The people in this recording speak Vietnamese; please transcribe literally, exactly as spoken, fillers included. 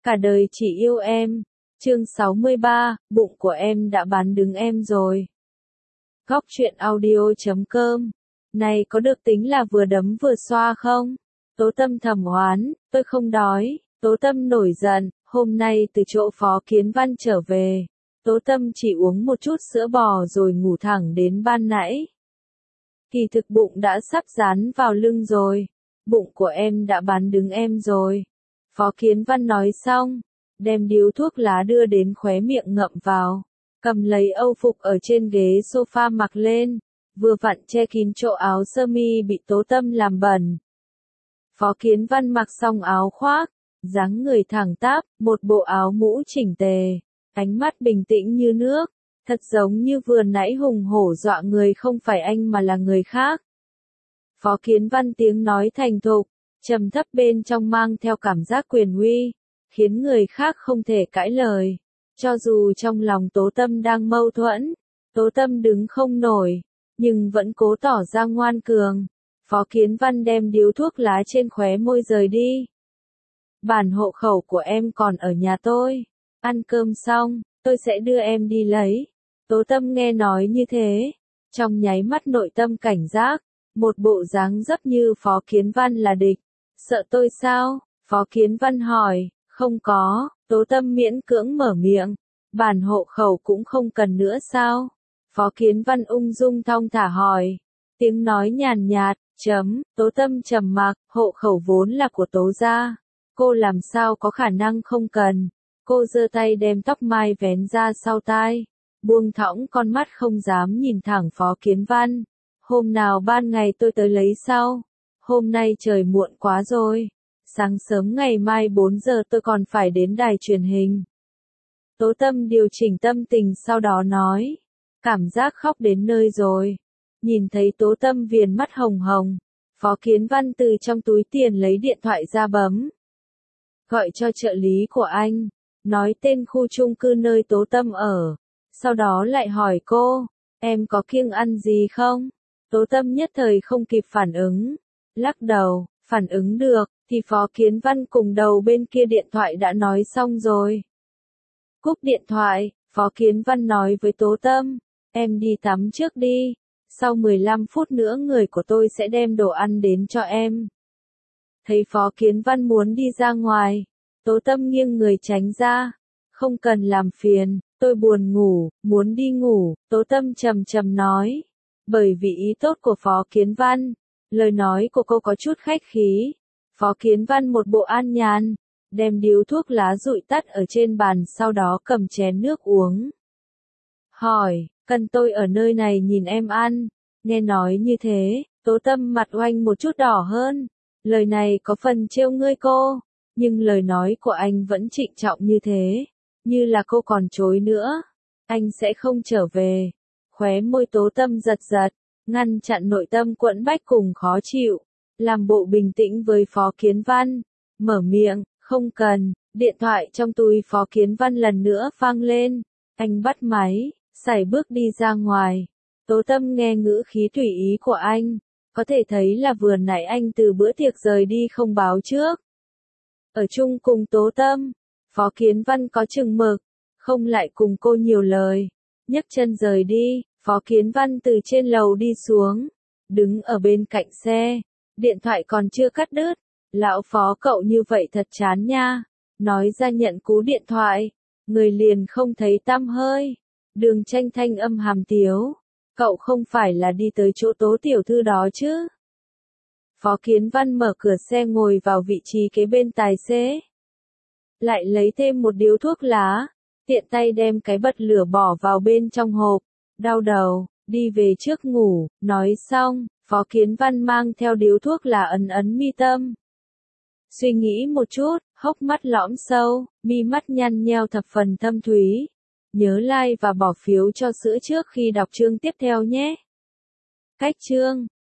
Cả đời chỉ yêu em. Chương sáu mươi ba, bụng của em đã bán đứng em rồi. Góc truyện audio chấm com. Này có được tính là vừa đấm vừa xoa không? Tố Tâm thầm oán, tôi không đói. Tố Tâm nổi giận, hôm nay từ chỗ Phó Kiến Văn trở về. Tố Tâm chỉ uống một chút sữa bò rồi ngủ thẳng đến ban nãy. Kỳ thực bụng đã sắp dán vào lưng rồi. Bụng của em đã bán đứng em rồi. Phó Kiến Văn nói xong, đem điếu thuốc lá đưa đến khóe miệng ngậm vào, cầm lấy âu phục ở trên ghế sofa mặc lên, vừa vặn che kín chỗ áo sơ mi bị Tố Tâm làm bẩn. Phó Kiến Văn mặc xong áo khoác, dáng người thẳng tắp, một bộ áo mũ chỉnh tề, ánh mắt bình tĩnh như nước, thật giống như vừa nãy hùng hổ dọa người không phải anh mà là người khác. Phó Kiến Văn tiếng nói thành thục, trầm thấp bên trong mang theo cảm giác quyền uy, khiến người khác không thể cãi lời. Cho dù trong lòng Tố Tâm đang mâu thuẫn, Tố Tâm đứng không nổi, nhưng vẫn cố tỏ ra ngoan cường. Phó Kiến Văn đem điếu thuốc lá trên khóe môi rời đi. Bản hộ khẩu của em còn ở nhà tôi. Ăn cơm xong, tôi sẽ đưa em đi lấy. Tố Tâm nghe nói như thế, trong nháy mắt nội tâm cảnh giác, một bộ dáng dấp như Phó Kiến Văn là địch. Sợ tôi sao? Phó Kiến Văn hỏi. Không có, Tố Tâm miễn cưỡng mở miệng. Bản hộ khẩu cũng không cần nữa sao? Phó Kiến Văn ung dung thong thả hỏi. Tiếng nói nhàn nhạt, chấm, Tố Tâm trầm mặc, hộ khẩu vốn là của Tố gia. Cô làm sao có khả năng không cần. Cô giơ tay đem tóc mai vén ra sau tai, buông thõng con mắt không dám nhìn thẳng Phó Kiến Văn. Hôm nào ban ngày tôi tới lấy sau. Hôm nay trời muộn quá rồi. Sáng sớm ngày mai bốn giờ tôi còn phải đến đài truyền hình. Tố Tâm điều chỉnh tâm tình sau đó nói. Cảm giác khóc đến nơi rồi. Nhìn thấy Tố Tâm viền mắt hồng hồng, Phó Kiến Văn từ trong túi tiền lấy điện thoại ra bấm. Gọi cho trợ lý của anh, nói tên khu chung cư nơi Tố Tâm ở. Sau đó lại hỏi cô, em có kiêng ăn gì không? Tố Tâm nhất thời không kịp phản ứng. Lắc đầu, phản ứng được, thì Phó Kiến Văn cùng đầu bên kia điện thoại đã nói xong rồi. Cúp điện thoại, Phó Kiến Văn nói với Tố Tâm, em đi tắm trước đi, sau mười lăm phút nữa người của tôi sẽ đem đồ ăn đến cho em. Thấy Phó Kiến Văn muốn đi ra ngoài, Tố Tâm nghiêng người tránh ra, không cần làm phiền, tôi buồn ngủ, muốn đi ngủ, Tố Tâm trầm trầm nói, bởi vì ý tốt của Phó Kiến Văn. Lời nói của cô có chút khách khí. Phó Kiến Văn một bộ an nhàn, đem điếu thuốc lá dụi tắt ở trên bàn sau đó cầm chén nước uống. Hỏi, cần tôi ở nơi này nhìn em ăn? Nghe nói như thế, Tố Tâm mặt oanh một chút đỏ hơn. Lời này có phần trêu ngươi cô, nhưng lời nói của anh vẫn trịnh trọng như thế, như là cô còn chối nữa. Anh sẽ không trở về. Khóe môi Tố Tâm giật giật, ngăn chặn nội tâm quẫn bách cùng khó chịu, làm bộ bình tĩnh với Phó Kiến Văn, mở miệng, không cần. Điện thoại trong túi Phó Kiến Văn lần nữa vang lên, anh bắt máy, sải bước đi ra ngoài. Tố Tâm nghe ngữ khí tùy ý của anh, có thể thấy là vừa nãy anh từ bữa tiệc rời đi không báo trước. Ở chung cùng Tố Tâm, Phó Kiến Văn có chừng mực, không lại cùng cô nhiều lời, nhấc chân rời đi. Phó Kiến Văn từ trên lầu đi xuống, đứng ở bên cạnh xe, điện thoại còn chưa cắt đứt. Lão Phó cậu như vậy thật chán nha, nói ra nhận cú điện thoại, người liền không thấy tăm hơi. Đường Tranh thanh âm hàm tiếu, cậu không phải là đi tới chỗ Tố tiểu thư đó chứ? Phó Kiến Văn mở cửa xe ngồi vào vị trí kế bên tài xế, lại lấy thêm một điếu thuốc lá, tiện tay đem cái bật lửa bỏ vào bên trong hộp. Đau đầu, đi về trước ngủ. Nói xong, Phó Kiến Văn mang theo điếu thuốc là ấn ấn mi tâm. Suy nghĩ một chút, hốc mắt lõm sâu, mi mắt nhăn nheo thập phần thâm thúy. Nhớ like và bỏ phiếu cho sữa trước khi đọc chương tiếp theo nhé. Cách chương